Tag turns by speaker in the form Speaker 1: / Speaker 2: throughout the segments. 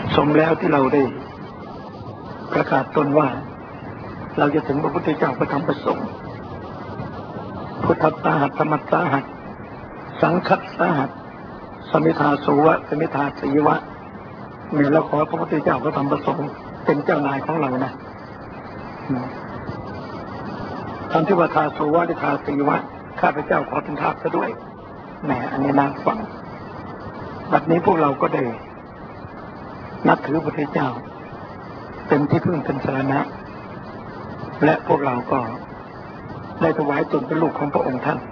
Speaker 1: สมแล้วที่เราได้ประกาศตนว่าเราจะถึงพระพุทธเจ้าพระธรรมพระสงฆ์พุทธัสสาหัสธรรมัสสาหัสสังฆัสสาหัสสมิทาโสวะสมิทาสีวะเมื่อเราขอพระพุทธเจ้าพระธรรมพระสงฆ์เป็นเจ้านายของเรานะคำที่ว่าทาโสวะหรือทาสีวะข้าพเจ้าขอเป็นทาสซะด้วยแหมอันนี้น่าฟังบัดนี้พวกเราก็ได้นับถือพระพุทธเจ้าเป็นที่พึ่งเป็นสรณะและพวกเราก็ได้ถวายตนเป็นลูกของพระองค์ท่าน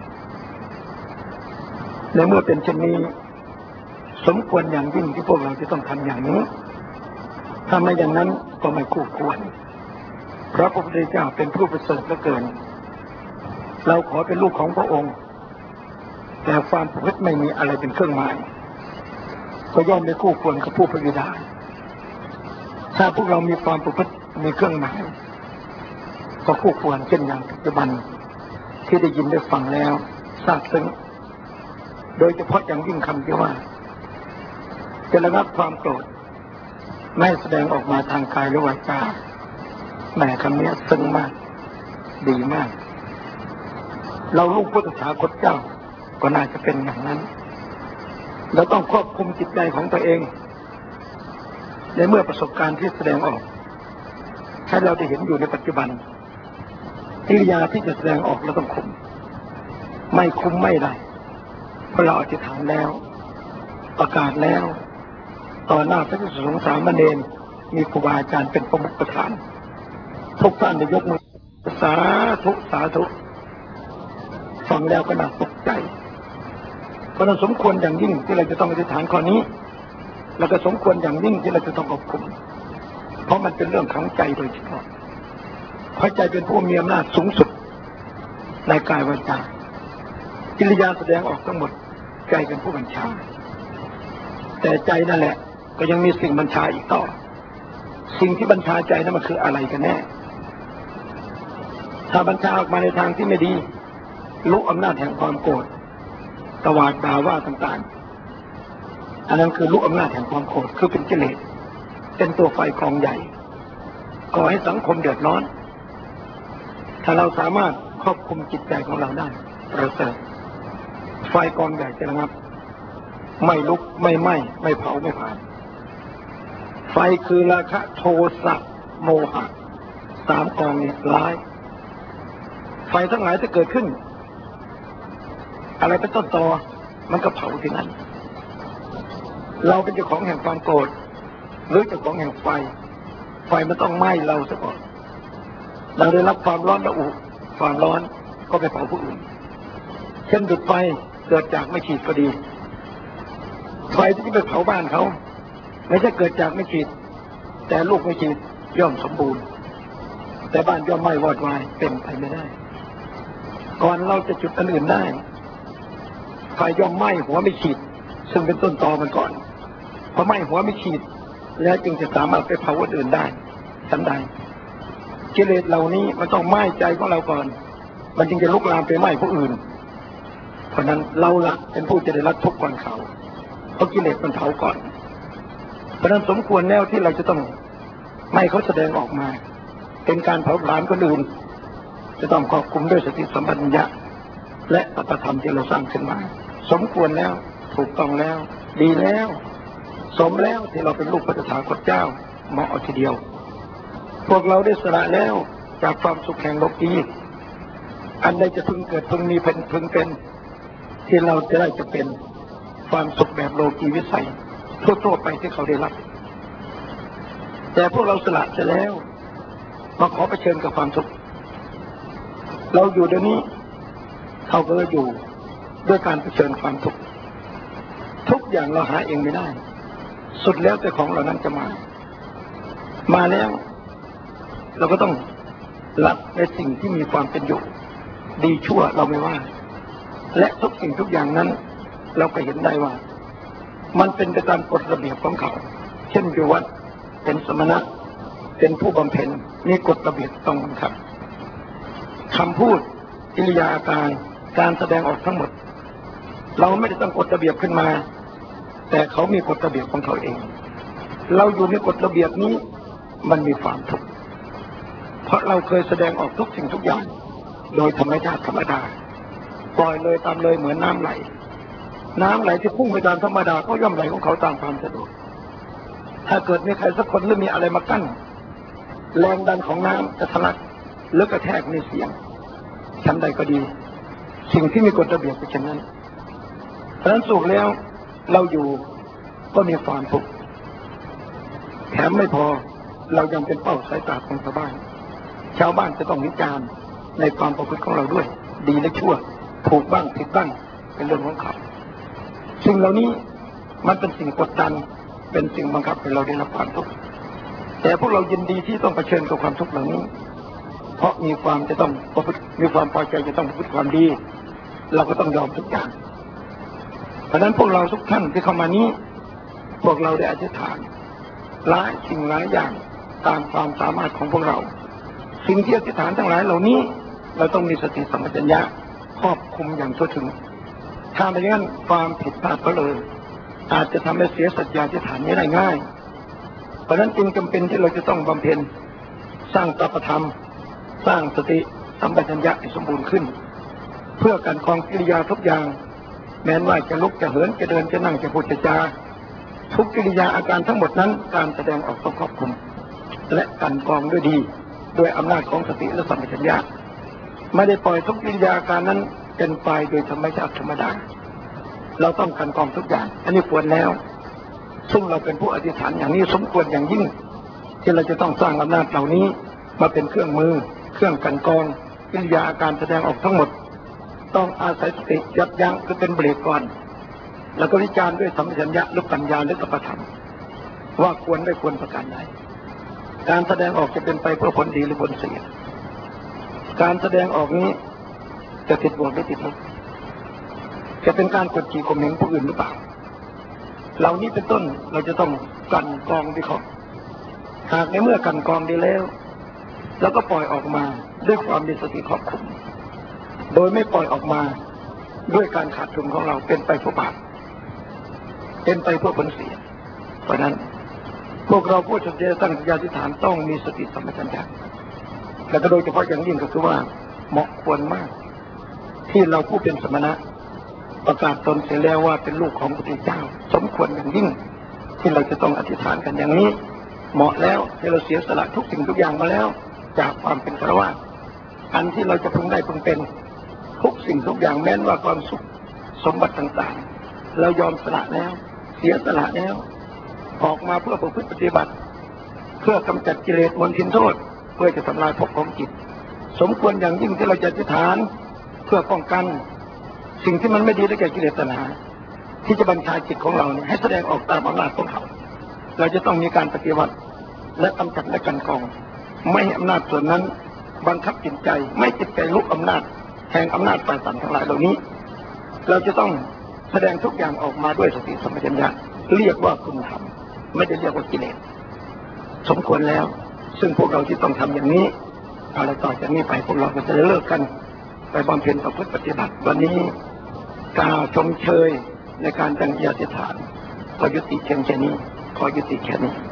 Speaker 1: และเมื่อเป็นเช่นนี้สมควรอย่างยิ่งที่พวกเราจะต้องทำอย่างนี้ถ้าไม่อย่างนั้นก็ไม่คู่ควรเพราะพระพุทธเจ้าเป็นผู้ประเสริฐเหลือเกินเราขอเป็นลูกของพระองค์แต่ความประพฤติไม่มีอะไรเป็นเครื่องหมายก็ย่อมไม่คู่ควรกับผู้พระบิดาถ้าพวกเรามีความประพฤติมีเครื่องหมายก็คู่ควรเช่นอย่างปัจจุบันที่ได้ยินได้ฟังแล้วทราบซึ้งโดยเฉพาะอย่างยิ่งคำที่ว่าจะระงับความโกรธไม่แสดงออกมาทางกายหรือวาจาแหมคำนี้ซึ้งมากดีมากเราลูกพุทธศาสนาเจ้าก็น่าจะเป็นอย่างนั้นเราต้องควบคุมจิตใจของตัวเองในเมื่อประสบการณ์ที่แสดงออกให้เราได้เห็นอยู่ในปัจจุบันกิริยาที่จะแสดงออกเราต้องคุมไม่คุมไม่ได้เพราะเราอธิษฐานแล้วประกาศแล้วต่อหน้าพระภิกษุสงฆ์สามเณรมีครูบาอาจารย์เป็นประมุขประธานทุกท่านได้ยกมือสาธุสาธุฟังแล้วก็น่าตกใจเพราะนั้นสมควรอย่างยิ่งที่เราจะต้องอธิษฐานข้อนี้แล้วก็สมควรอย่างยิ่งที่เราจะต้องอบคุมเพราะมันเป็นเรื่องของใจโดยเฉพาะเพราะใจเป็นผู้มีอำนาจสูงสุดในกายวาจากิริยาแสดงออกทั้งหมดใจเป็นผู้บัญชาแต่ใจนั่นแหละก็ยังมีสิ่งบัญชาอีกต่อสิ่งที่บัญชาใจนั้นมันคืออะไรกันแน่ถ้าบัญชาออกมาในทางที่ไม่ดีลุกอำนาจแห่งความโกรธตวาดด่าว่าต่างๆอันนั้นคือลุกอำนาจแห่งความโกรธคือเป็นกิเลสเป็นตัวไฟกองใหญ่ก่อให้สังคมเดือดร้อนถ้าเราสามารถควบคุมจิตใจของเราได้ประเสริฐไฟกองใหญ่จะระงับไม่ลุกไม่ไหม้ไม่เผาไม่ผ่านไฟคือราคะโทสะโมหะสามกองนี้ร้ายไฟทั้งหลายจะเกิดขึ้นอะไรเป็นต้นตอมันก็เผาที่นั่นเราเป็นเจ้าของแห่งความโกรธหรือเจ้าของแห่งไฟไฟมันต้องไหม้เราซะก่อนเราได้รับความร้อนระอุความร้อนก็ไปเผาผู้อื่นเช่นจุดไฟเกิดจากไม่ขีดก็ดีไฟที่ไปเผาบ้านเขาไม่ใช่เกิดจากไม่ขีดแต่ลูกไม่ขีดย่อมสมบูรณ์แต่บ้านย่อมไหม้วอดวายเป็นไปไม่ได้ก่อนเราจะจุดอันอื่นได้ไฟย่อมไหม้หัวไม่ขีดซึ่งเป็นต้นตอมันก่อนพอไหม้หัวไม่ขีดแล้วจึงจะสามารถไปเผาอันอื่นได้ทันใดกิเลสเหล่านี้มันต้องไหม้ใจของเราก่อนมันจึงจะลุกลามไปไหม้ผู้อื่นเพราะนั้นเราละเป็นผู้จะได้รับทุกข์ก่อนเขาเพราะกิเลสมันเผาก่อนเพราะนั้นสมควรแล้วที่เราจะต้องไม่เขาแสดงออกมาเป็นการเผาผลาญคนอื่นจะต้องควบคุมด้วยสติสัมปชัญญะและปฏิธรรมที่เราสร้างขึ้นมาสมควรแล้วถูกต้องแล้วดีแล้วสมแล้วที่เราเป็นลูกพระตถาคตเจ้าเหมาะเอาทีเดียวพวกเราได้สละแล้วจากความสุขแห่งโลกีอันใดจะพึงเกิดพึงมีพึงเป็นที่เราจะได้จะเป็นความสุขแบบโลกีวิสัยทั่วๆไปที่เขาได้รับแต่พวกเราสละเสร็จแล้วมาขอเผชิญกับความสุขเราอยู่เดี๋ยวนี้เขาก็อยู่ด้วยการเผชิญความทุกข์ทุกอย่างเราหาเองไม่ได้สุดแล้วแต่ของเหล่านั้นจะมาแล้วเราก็ต้องรับในสิ่งที่มีความเป็นอยู่ดีชั่วเราไม่ว่าและทุกสิ่งทุกอย่างนั้นเราก็เห็นได้ว่ามันเป็นไปตามกฎระเบียบของเขาเช่นอยู่วัดเป็นสมณะเป็นผู้บำเพ็ญมีกฎระเบียบต้องบังคับคำพูดกิริยาอาการแสดงออกทั้งหมดเราไม่ได้ต้องกฎระเบียบขึ้นมาแต่เขามีกฎระเบียบของเขาเองเราอยู่ในกฎระเบียบนี้มันมีความทุกข์เพราะเราเคยแสดงออกทุกสิ่งทุกอย่างโดยธรรมชาติธรรมดาปล่อยเลยตามเลยเหมือนน้ำไหลที่พุ่งไปตามธรรมดาก็ย่อมไหลของเขาตามความสะดวกถ้าเกิดมีใครสักคนหรือมีอะไรมากั้นแรงดันของน้ำจะทะลักหรือกระแทกในเสียงชั้นใดก็ดีสิ่งที่มีกฎระเบียบเป็นเช่นนั้นเพราะฉะนั้นสุขแล้วเราอยู่ก็มีความทุกข์แถมไม่พอเรายังเป็นเป้าสายตาของชาวบ้านจะต้องวิจารณ์ในความประพฤติของเราด้วยดีและชั่วถูกบ้างผิดบ้างเป็นเรื่องของเขาสิ่งเหล่านี้มันเป็นสิ่งกดดันเป็นสิ่งบังคับให้เราได้รับความทุกข์แต่พวกเรายินดีที่ต้องเผชิญกับความทุกข์เหล่านี้เพราะมีความจะต้องประพฤติมีความพอใจจะต้องประพฤติความดีเราก็ต้องยอมทุกอย่างเพราะฉะนั้นพวกเราทุกท่านที่เข้ามานี้พวกเราได้อธิษฐานหลายสิ่งหลายอย่างตามความสามารถของพวกเราสิ่งที่อธิษฐานทั้งหลายเหล่านี้เราต้องมีสติสัมปชัญญะครอบคุมอย่างทั่วถึงถ้าไม่อย่างนั้นความผิดพลาดก็เลยอาจจะทำให้เสียสัจจะอธิษฐานไม่ได้ง่ายเพราะฉะนั้นจึงจำเป็นที่เราจะต้องบำเพ็ญสร้างตปธรรมสร้างสติสัมปชัญญะให้สมบูรณ์ขึ้นเพื่อการกองกิริยาทุกอย่างแม้ว่าจะลุกจะเหินจะเดินจะนั่งจะพูดจะจาทุกกิริยาอาการทั้งหมดนั้นการแสดงออกต้องครอบคลุมและกันกองด้วยดีด้วยอำนาจของสติและสัมปชัญญะไม่ได้ปล่อยทุกกิริยาอาการนั้นเป็นไปโดยธรรมชาติธรรมดาเราต้องกันกองทุกอย่างอันนี้ควรแล้วซึ่งเราเป็นผู้อธิษฐานอย่างนี้สมควรอย่างยิ่งที่เราจะต้องสร้างอำนาจเหล่านี้มาเป็นเครื่องมือเครื่องกันกองกิริยาอาการแสดงออกทั้งหมดต้องอาศัยสติยับยั้งคือเป็นเบรกก่อนแล้วก็วิจารณ์ด้วยสัมปชัญญะหรือปัญญาหรือตปธรรมว่าควรไม่ควรประการใดการแสดงออกจะเป็นไปเพื่อผลดีหรือผลเสียการแสดงออกนี้จะติดบวกหรือติดลบจะเป็นการกดขี่ข่มเหงผู้อื่นหรือเปล่าเหล่านี้เป็นต้นเราจะต้องกันกองวิเคราะห์หากในเมื่อกันกองดีแล้วแล้วก็ปล่อยออกมาด้วยความมีสติครอบคุมโดยไม่ปล่อยออกมาด้วยการขาดทุนของเราเป็นไปเพื่อบาปเป็นไปเพื่อผลเสียเพราะนั้นพวกเราผู้จะตั้งสัจจะอธิษฐานต้องมีสติสัมปชัญญะและโดยเฉพาะอย่างยิ่งก็คือว่าเหมาะควรมากที่เราผู้เป็นสมณะประกาศตนเสียแล้วว่าเป็นลูกของพระพุทธเจ้าสมควรอย่างยิ่งที่เราจะต้องอธิษฐานกันอย่างนี้เหมาะแล้วที่เราเสียสละทุกสิ่งทุกอย่างมาแล้วจากความเป็นฆราวาสอันที่เราจะพึงได้พึงเป็นทุกสิ่งทุกอย่างแม้นว่าความสุขสมบัติต่างๆเรายอมสละแล้วเสียสละแล้วออกมาเพื่อประพฤติปฏิบัติเพื่อกำจัดกิเลสมลทินโทษเพื่อจะทำลายภพของจิตสมควรอย่างยิ่งที่เราจะอธิษฐานเพื่อป้องกันสิ่งที่มันไม่ดีได้แก่กิเลสตัณหาที่จะบัญชาจิตของเราให้แสดงออกตามอำนาจของเขาเราจะต้องมีการปฏิบัติและกำจัดและกันกองไม่ให้อำนาจส่วนนั้นบังคับจิตใจไม่จิตใจลุกอำนาจแห่งอำนาจฝ่ายต่ำทั้งหลายเหล่านี้เราจะต้องแสดงทุกอย่างออกมาด้วยสติสัมปชัญญะเรียกว่าคุณธรรมไม่ได้เรียกว่ากิเลสสมควรแล้วซึ่งพวกเราที่ต้องทำอย่างนี้อะไรต่อจากนี้ไปพวกเราก็จะเลิกกันไปบำเพ็ญประพฤติปฏิบัติวันนี้กล่าวชมเชยในการตั้งใจอธิษฐานก็ยุติเพียงแค่นี้ขอยุติแค่นี้